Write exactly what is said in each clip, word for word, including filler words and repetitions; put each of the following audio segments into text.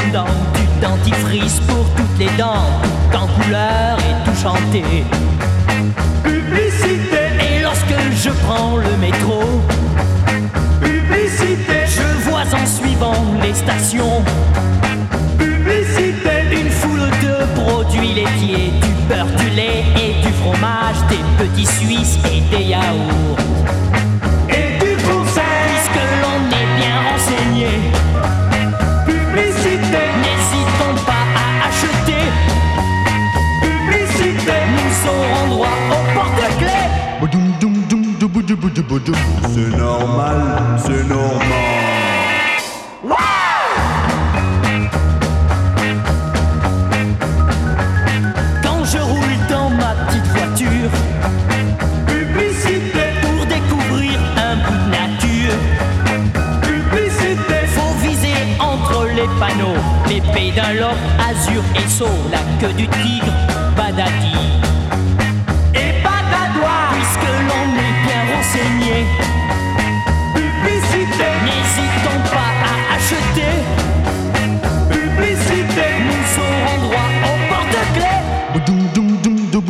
fondant, du dentifrice pour toutes les dents, tout en couleur et tout chanté. Publicité. Et lorsque je prends le métro, Publicité. je vois en suivant les stations Publicité. une foule de produits laitiers, du beurre, du lait et du fromage, des petits Suisses et des yaourts. Et du conseil. Puisque l'on est bien renseigné, Publicité. n'hésitons pas à acheter. Publicité. Nous aurons droit au porte-clés. C'est normal, c'est normal. Quand je roule dans ma petite voiture Publicité. pour découvrir un bout de nature, Publicité. faut viser entre les panneaux, l'épée d'un loch, azur et saut, la queue du tigre, badadi Et badadois. puisque l'on est bien renseigné. Publicité. N'hésitons pas à acheter. Publicité. Nous aurons droit au porte-clés.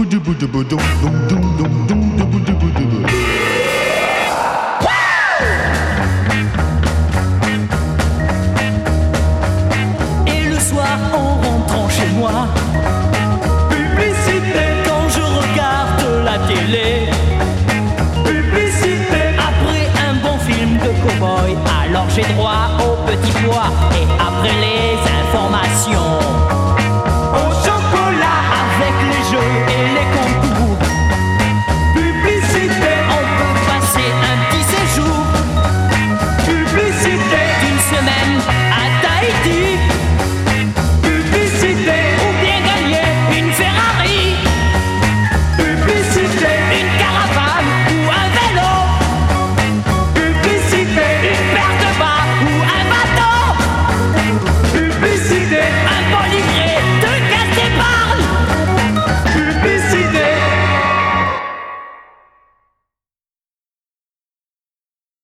Et le soir en rentrant chez moi, Publicité. quand je regarde la télé, Publicité. après un bon film de cow-boy, alors j'ai droit au petit pois. Et après les